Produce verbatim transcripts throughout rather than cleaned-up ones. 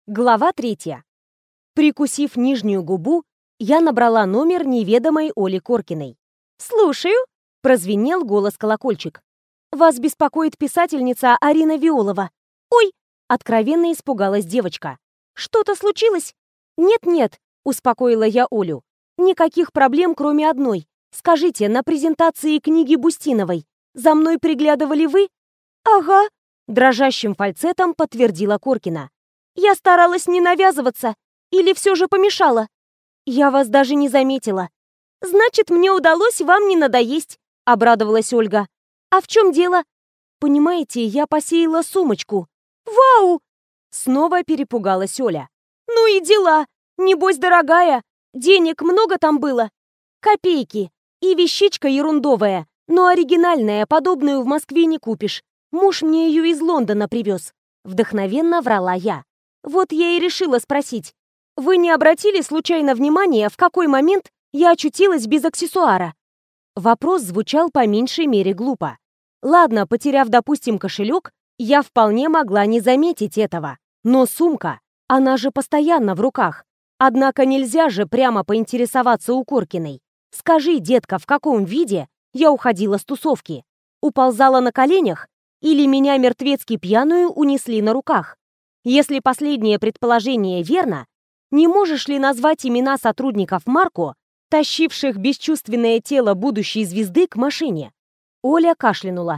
Глава третья. Прикусив нижнюю губу, я набрала номер неведомой Оли Коркиной. «Слушаю», — прозвенел голос-колокольчик. «Вас беспокоит писательница Арина Виолова». «Ой!» — откровенно испугалась девочка. «Что-то случилось?» «Нет-нет», — успокоила я Олю. «Никаких проблем, кроме одной. Скажите, на презентации книги Бустиновой за мной приглядывали вы?» «Ага», — дрожащим фальцетом подтвердила Коркина. «Я старалась не навязываться. Или все же помешала?» «Я вас даже не заметила». «Значит, мне удалось вам не надоесть», — обрадовалась Ольга. «А в чем дело?» «Понимаете, я посеяла сумочку». «Вау!» — снова перепугалась Оля. «Ну и дела. Небось, дорогая. Денег много там было?» «Копейки. И вещичка ерундовая, но оригинальная, подобную в Москве не купишь. Муж мне ее из Лондона привез». Вдохновенно врала я. Вот я и решила спросить. Вы не обратили случайно внимания, в какой момент я очутилась без аксессуара? Вопрос звучал по меньшей мере глупо. Ладно, потеряв, допустим, кошелек, я вполне могла не заметить этого. Но сумка, она же постоянно в руках. Однако нельзя же прямо поинтересоваться у Коркиной. Скажи, детка, в каком виде я уходила с тусовки? Уползала на коленях? Или меня мертвецки пьяную унесли на руках? Если последнее предположение верно, не можешь ли назвать имена сотрудников Марко, тащивших бесчувственное тело будущей звезды к машине? Оля кашлянула.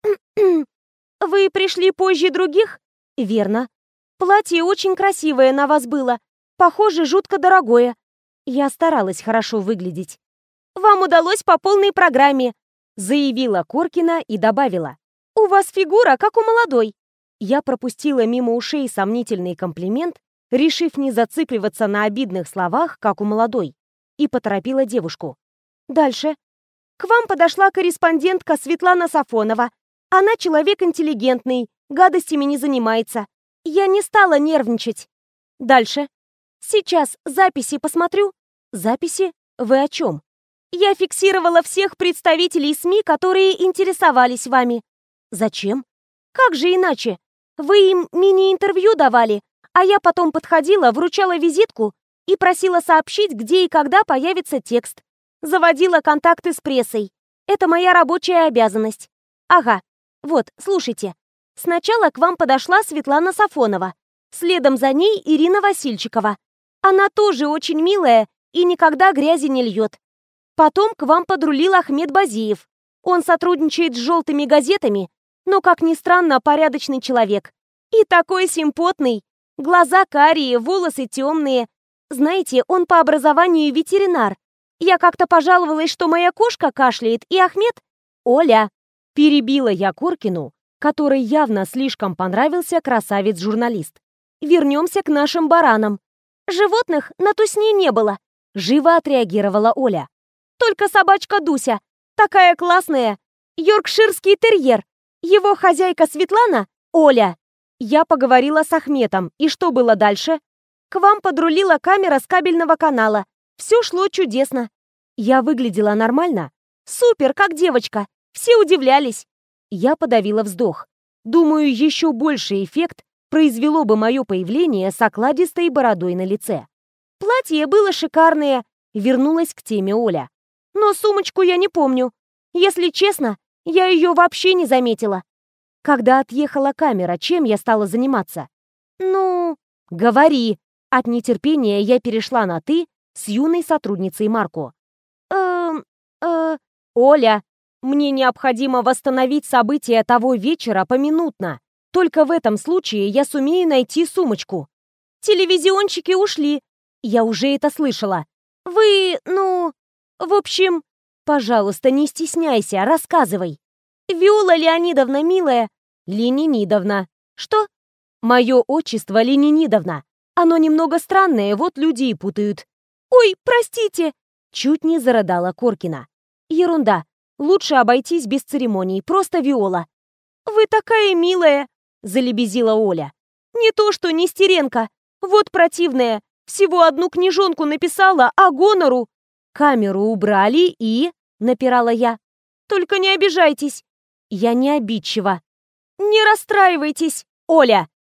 «Вы пришли позже других?» «Верно. Платье очень красивое на вас было. Похоже, жутко дорогое. Я старалась хорошо выглядеть». «Вам удалось по полной программе», заявила Коркина и добавила. «У вас фигура, как у молодой». Я пропустила мимо ушей сомнительный комплимент, решив не зацикливаться на обидных словах, как у молодой, и поторопила девушку. Дальше. К вам подошла корреспондентка Светлана Сафонова. Она человек интеллигентный, гадостями не занимается. Я не стала нервничать. Дальше. Сейчас записи посмотрю. Записи? Вы о чем? Я фиксировала всех представителей СМИ, которые интересовались вами. Зачем? Как же иначе? Вы им мини-интервью давали, а я потом подходила, вручала визитку и просила сообщить, где и когда появится текст. Заводила контакты с прессой. Это моя рабочая обязанность. Ага, вот, слушайте. Сначала к вам подошла Светлана Сафонова. Следом за ней Ирина Васильчикова. Она тоже очень милая и никогда грязи не льет. Потом к вам подрулил Ахмед Базиев. Он сотрудничает с желтыми газетами, но, как ни странно, порядочный человек. И такой симпотный. Глаза карие, волосы темные. Знаете, он по образованию ветеринар. Я как-то пожаловалась, что моя кошка кашляет, и Ахмед... Оля, перебила я Коркину, которой явно слишком понравился красавец-журналист. Вернемся к нашим баранам. Животных на тусне не было. Живо отреагировала Оля. Только собачка Дуся. Такая классная. Йоркширский терьер. Его хозяйка Светлана? Оля. Я поговорила с Ахметом. И что было дальше? К вам подрулила камера с кабельного канала. Все шло чудесно. Я выглядела нормально? Супер, как девочка. Все удивлялись. Я подавила вздох. Думаю, еще больший эффект произвело бы мое появление с окладистой бородой на лице. Платье было шикарное. Вернулась к теме Оля. Но сумочку я не помню. Если честно, я ее вообще не заметила. Когда отъехала камера, чем я стала заниматься? Ну, говори. От нетерпения я перешла на «ты» с юной сотрудницей Марко. Эм, э, Оля, мне необходимо восстановить события того вечера поминутно. Только в этом случае я сумею найти сумочку. Телевизионщики ушли. Я уже это слышала. Вы, ну... В общем, пожалуйста, не стесняйся, рассказывай. Виола Леонидовна, милая. Ленинидовна. Что? Мое отчество Ленинидовна. Оно немного странное, вот люди и путают. Ой, простите. Чуть не зарыдала Коркина. Ерунда. Лучше обойтись без церемоний, просто Виола. Вы такая милая, залебезила Оля. Не то что Нестеренко. Вот противная. Всего одну книжонку написала, а гонору... Камеру убрали и... Напирала я. Только не обижайтесь. Я не обидчива. Не расстраивайтесь, Оля.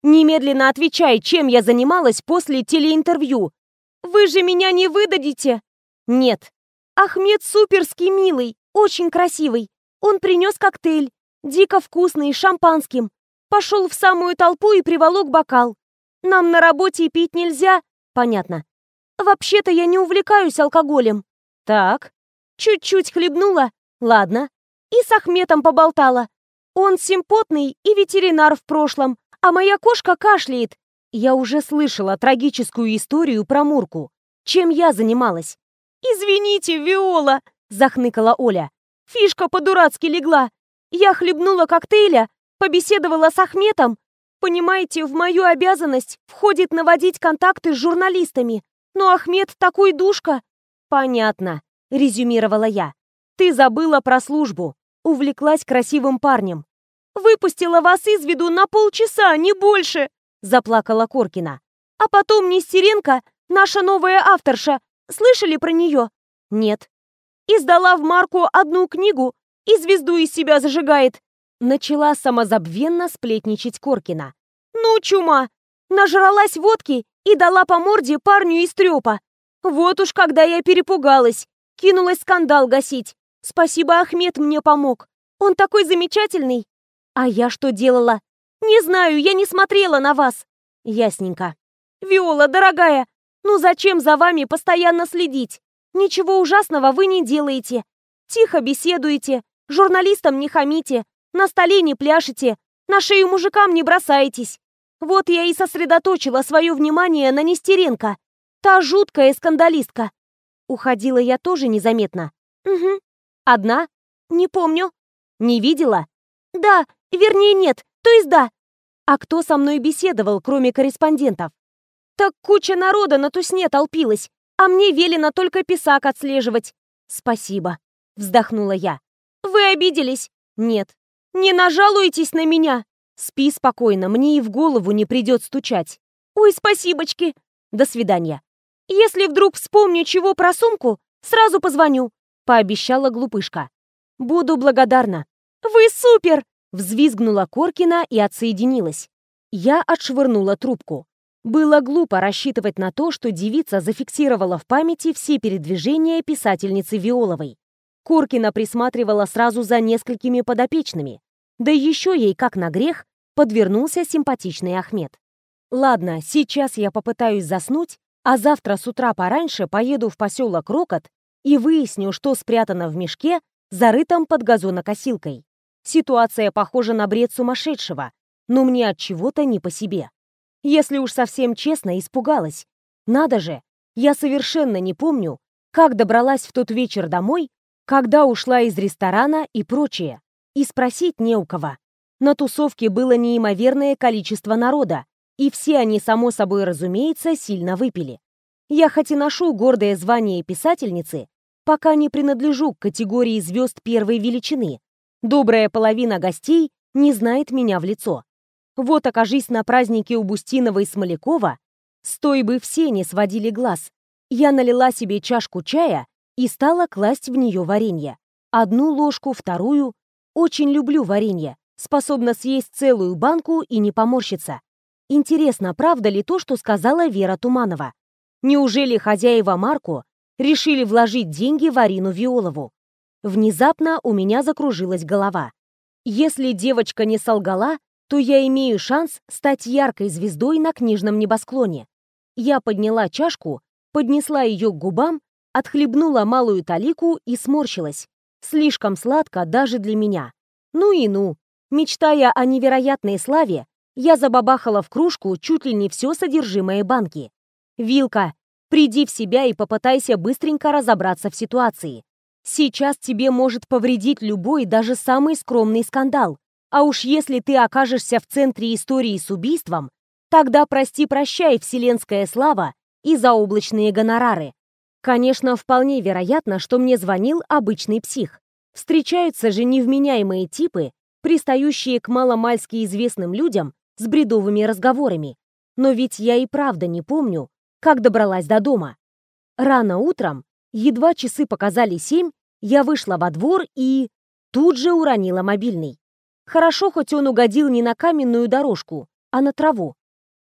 Немедленно отвечай, чем я занималась после телеинтервью. Вы же меня не выдадите? Нет. Ахмед суперский милый, очень красивый. Он принес коктейль, дико вкусный, с шампанским. Пошел в самую толпу и приволок бокал. Нам на работе пить нельзя. Понятно. Вообще-то я не увлекаюсь алкоголем. Так. Чуть-чуть хлебнула. Ладно. И с Ахметом поболтала. Он симпотный и ветеринар в прошлом, а моя кошка кашляет. Я уже слышала трагическую историю про Мурку. Чем я занималась? «Извините, Виола!» — захныкала Оля. «Фишка по-дурацки легла. Я хлебнула коктейля, побеседовала с Ахметом. Понимаете, в мою обязанность входит наводить контакты с журналистами. Но Ахмед такой душка». «Понятно», — резюмировала я. «Ты забыла про службу. Увлеклась красивым парнем». «Выпустила вас из виду на полчаса, не больше!» — заплакала Коркина. «А потом Нестеренко, наша новая авторша, слышали про нее?» «Нет». «Издала в марку одну книгу и звезду из себя зажигает». Начала самозабвенно сплетничать Коркина. «Ну, чума! Нажралась водки и дала по морде парню из трёпа. Вот уж когда я перепугалась, кинулась скандал гасить. Спасибо, Ахмед мне помог. Он такой замечательный». «А я что делала?» «Не знаю, я не смотрела на вас». «Ясненько». «Виола, дорогая, ну зачем за вами постоянно следить? Ничего ужасного вы не делаете. Тихо беседуете, журналистам не хамите, на столе не пляшете, на шею мужикам не бросаетесь. Вот я и сосредоточила свое внимание на Нестеренко. Та жуткая скандалистка». Уходила я тоже незаметно. «Угу. Одна? Не помню». «Не видела?» «Да, вернее нет, то есть да». «А кто со мной беседовал, кроме корреспондентов?» «Так куча народа на тусне толпилась, а мне велено только писак отслеживать». «Спасибо», — вздохнула я. «Вы обиделись?» «Нет». «Не нажалуетесь на меня?» «Спи спокойно, мне и в голову не придет стучать». «Ой, спасибочки». «До свидания». «Если вдруг вспомню чего про сумку, сразу позвоню», — пообещала глупышка. «Буду благодарна». «Вы супер!» — взвизгнула Коркина и отсоединилась. Я отшвырнула трубку. Было глупо рассчитывать на то, что девица зафиксировала в памяти все передвижения писательницы Виоловой. Коркина присматривала сразу за несколькими подопечными. Да еще ей, как на грех, подвернулся симпатичный Ахмед. Ладно, сейчас я попытаюсь заснуть, а завтра с утра пораньше поеду в поселок Рокот и выясню, что спрятано в мешке, зарытом под газонокосилкой. Ситуация похожа на бред сумасшедшего, но мне от чего-то не по себе. Если уж совсем честно, испугалась. Надо же, я совершенно не помню, как добралась в тот вечер домой, когда ушла из ресторана и прочее. И спросить не у кого. На тусовке было неимоверное количество народа, и все они, само собой разумеется, сильно выпили. Я хоть и ношу гордое звание писательницы, пока не принадлежу к категории звезд первой величины. Добрая половина гостей не знает меня в лицо. Вот окажись на празднике у Бустинова и Смолякова, с той бы все не сводили глаз. Я налила себе чашку чая и стала класть в нее варенье. Одну ложку, вторую. Очень люблю варенье, способна съесть целую банку и не поморщиться. Интересно, правда ли то, что сказала Вера Туманова? Неужели хозяева Марко решили вложить деньги в Арину Виолову? Внезапно у меня закружилась голова. Если девочка не солгала, то я имею шанс стать яркой звездой на книжном небосклоне. Я подняла чашку, поднесла ее к губам, отхлебнула малую талику и сморщилась. Слишком сладко даже для меня. Ну и ну. Мечтая о невероятной славе, я забабахала в кружку чуть ли не все содержимое банки. «Вилка, приди в себя и попытайся быстренько разобраться в ситуации. Сейчас тебе может повредить любой, даже самый скромный скандал. А уж если ты окажешься в центре истории с убийством, тогда прости-прощай вселенская слава и заоблачные гонорары». Конечно, вполне вероятно, что мне звонил обычный псих. Встречаются же невменяемые типы, пристающие к маломальски известным людям с бредовыми разговорами. Но ведь я и правда не помню, как добралась до дома. Рано утром, едва часы показали семь, я вышла во двор и тут же уронила мобильный. Хорошо, хоть он угодил не на каменную дорожку, а на траву.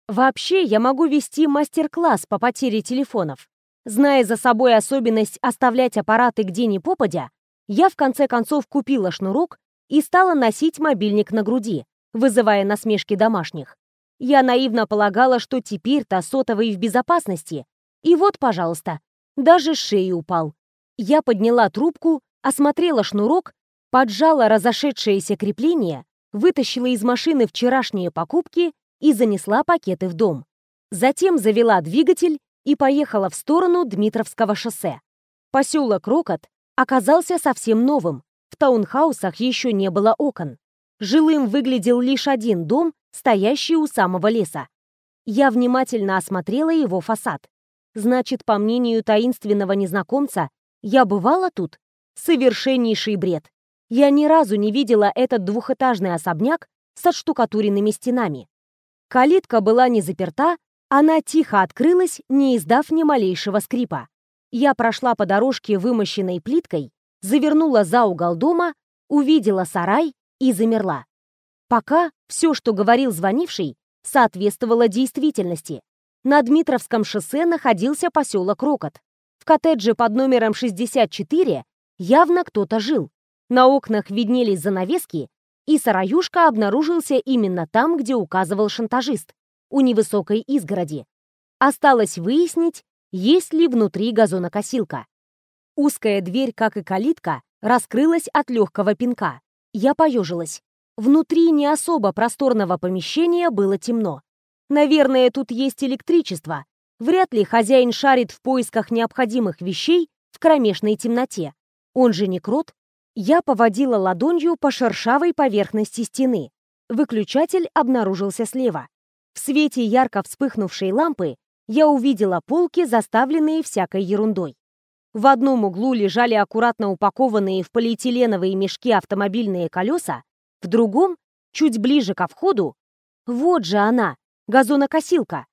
Вообще, я могу вести мастер-класс по потере телефонов. Зная за собой особенность оставлять аппараты где ни попадя, я в конце концов купила шнурок и стала носить мобильник на груди, вызывая насмешки домашних. Я наивно полагала, что теперь-то сотовый в безопасности. И вот, пожалуйста, даже с шеи упал. Я подняла трубку, осмотрела шнурок, поджала разошедшееся крепление, вытащила из машины вчерашние покупки и занесла пакеты в дом. Затем завела двигатель и поехала в сторону Дмитровского шоссе. Поселок Рокот оказался совсем новым, в таунхаусах еще не было окон. Жилым выглядел лишь один дом, стоящий у самого леса. Я внимательно осмотрела его фасад. Значит, по мнению таинственного незнакомца, я бывала тут? Совершеннейший бред. Я ни разу не видела этот двухэтажный особняк с отштукатуренными стенами. Калитка была не заперта, она тихо открылась, не издав ни малейшего скрипа. Я прошла по дорожке, вымощенной плиткой, завернула за угол дома, увидела сарай и замерла. Пока все, что говорил звонивший, соответствовало действительности. На Дмитровском шоссе находился поселок Рокот. В коттедже под номером шестьдесят четыре явно кто-то жил. На окнах виднелись занавески, и сараюшка обнаружился именно там, где указывал шантажист, у невысокой изгороди. Осталось выяснить, есть ли внутри газонокосилка. Узкая дверь, как и калитка, раскрылась от легкого пинка. Я поежилась. Внутри не особо просторного помещения было темно. Наверное, тут есть электричество. Вряд ли хозяин шарит в поисках необходимых вещей в кромешной темноте. Он же не крот. Я поводила ладонью по шершавой поверхности стены. Выключатель обнаружился слева. В свете ярко вспыхнувшей лампы я увидела полки, заставленные всякой ерундой. В одном углу лежали аккуратно упакованные в полиэтиленовые мешки автомобильные колеса, в другом, чуть ближе ко входу, вот же она, газонокосилка.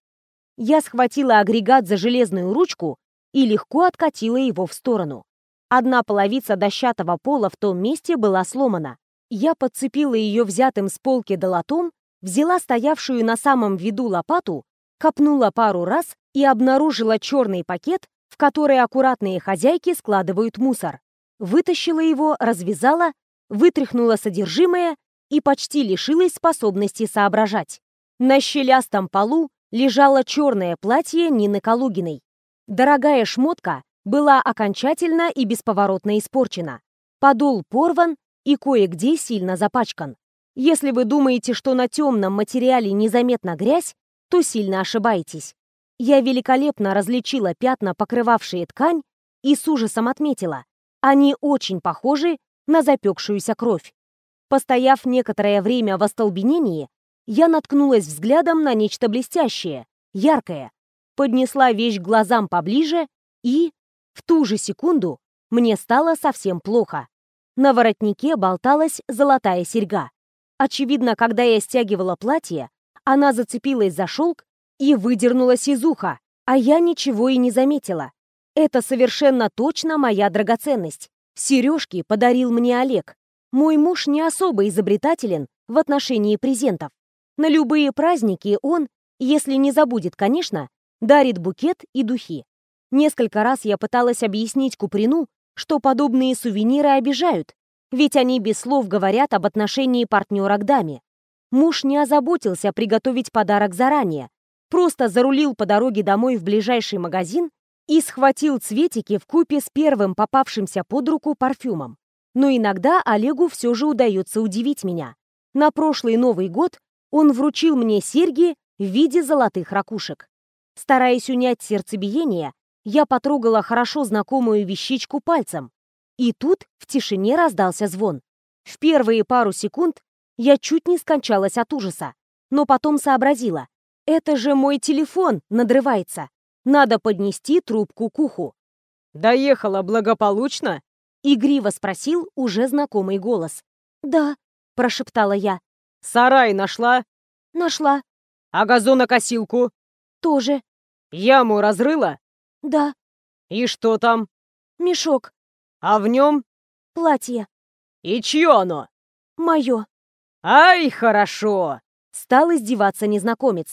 Я схватила агрегат за железную ручку и легко откатила его в сторону. Одна половица дощатого пола в том месте была сломана. Я подцепила ее взятым с полки долотом, взяла стоявшую на самом виду лопату, копнула пару раз и обнаружила черный пакет, в который аккуратные хозяйки складывают мусор. Вытащила его, развязала, вытряхнула содержимое и почти лишилась способности соображать. На щелястом полу лежало черное платье Нины Калугиной. Дорогая шмотка была окончательно и бесповоротно испорчена. Подол порван и кое-где сильно запачкан. Если вы думаете, что на темном материале незаметна грязь, то сильно ошибаетесь. Я великолепно различила пятна, покрывавшие ткань, и с ужасом отметила, они очень похожи на запекшуюся кровь. Постояв некоторое время в остолбенении, я наткнулась взглядом на нечто блестящее, яркое, поднесла вещь к глазам поближе и... В ту же секунду мне стало совсем плохо. На воротнике болталась золотая серьга. Очевидно, когда я стягивала платье, она зацепилась за шелк и выдернулась из уха, а я ничего и не заметила. Это совершенно точно моя драгоценность. Сережки подарил мне Олег. Мой муж не особо изобретателен в отношении презентов. На любые праздники он, если не забудет, конечно, дарит букет и духи. Несколько раз я пыталась объяснить Куприну, что подобные сувениры обижают, ведь они без слов говорят об отношении партнера к даме. Муж не озаботился приготовить подарок заранее, просто зарулил по дороге домой в ближайший магазин и схватил цветики вкупе с первым попавшимся под руку парфюмом. Но иногда Олегу все же удается удивить меня. На прошлый Новый год он вручил мне серьги в виде золотых ракушек. Стараясь унять сердцебиение, я потрогала хорошо знакомую вещичку пальцем. И тут в тишине раздался звон. В первые пару секунд я чуть не скончалась от ужаса, но потом сообразила. Это же мой телефон надрывается. Надо поднести трубку к уху. «Доехала благополучно?» — игриво спросил уже знакомый голос. «Да», — прошептала я. «Сарай нашла?» «Нашла». «А газонокосилку?» «Тоже». «Яму разрыла?» «Да». «И что там?» «Мешок». «А в нем?» «Платье». «И чье оно?» «Мое». «Ай, хорошо!» Стал издеваться незнакомец.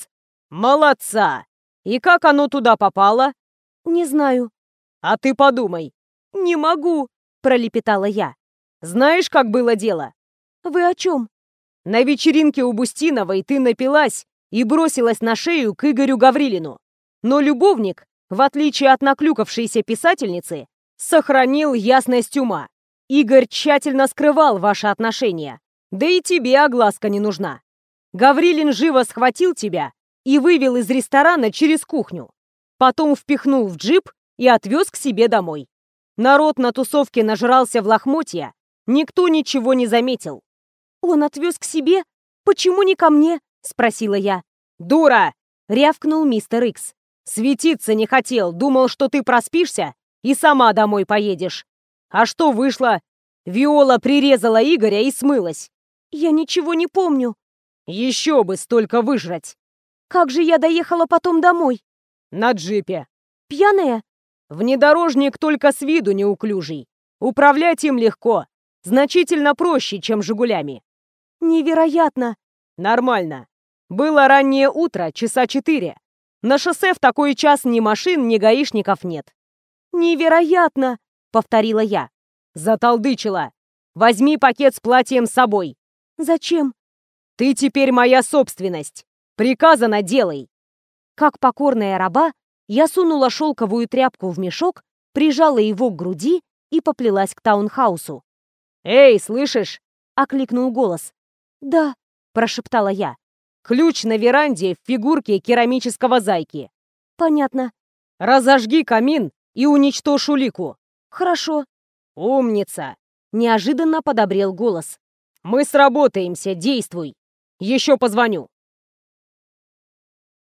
Молодца! И как оно туда попало? Не знаю. А ты подумай. Не могу, пролепетала я. Знаешь, как было дело? Вы о чем? На вечеринке у Бустиновой ты напилась и бросилась на шею к Игорю Гаврилину. Но любовник, в отличие от наклюкавшейся писательницы, сохранил ясность ума. Игорь тщательно скрывал ваши отношения. Да и тебе огласка не нужна. Гаврилин живо схватил тебя и вывел из ресторана через кухню. Потом впихнул в джип и отвез к себе домой. Народ на тусовке нажрался в лохмотья, никто ничего не заметил. «Он отвез к себе? Почему не ко мне?» — спросила я. «Дура!» — рявкнул мистер Икс. «Светиться не хотел, думал, что ты проспишься и сама домой поедешь. А что вышло? Виола прирезала Игоря и смылась». «Я ничего не помню». «Еще бы столько выжрать!» «Как же я доехала потом домой?» «На джипе». «Пьяная?» «Внедорожник только с виду неуклюжий. Управлять им легко, значительно проще, чем «Жигулями». «Невероятно!» «Нормально. Было раннее утро, часа четыре. На шоссе в такой час ни машин, ни гаишников нет». «Невероятно!» — повторила я. «Заталдычила. Возьми пакет с платьем с собой». «Зачем?» «Ты теперь моя собственность. Приказано, делай». Как покорная раба, я сунула шелковую тряпку в мешок, прижала его к груди и поплелась к таунхаусу. «Эй, слышишь?» — окликнул голос. «Да», — прошептала я. «Ключ на веранде в фигурке керамического зайки». «Понятно». «Разожги камин и уничтожь улику». «Хорошо». «Умница!» — неожиданно подобрел голос. «Мы сработаемся, действуй. Еще позвоню».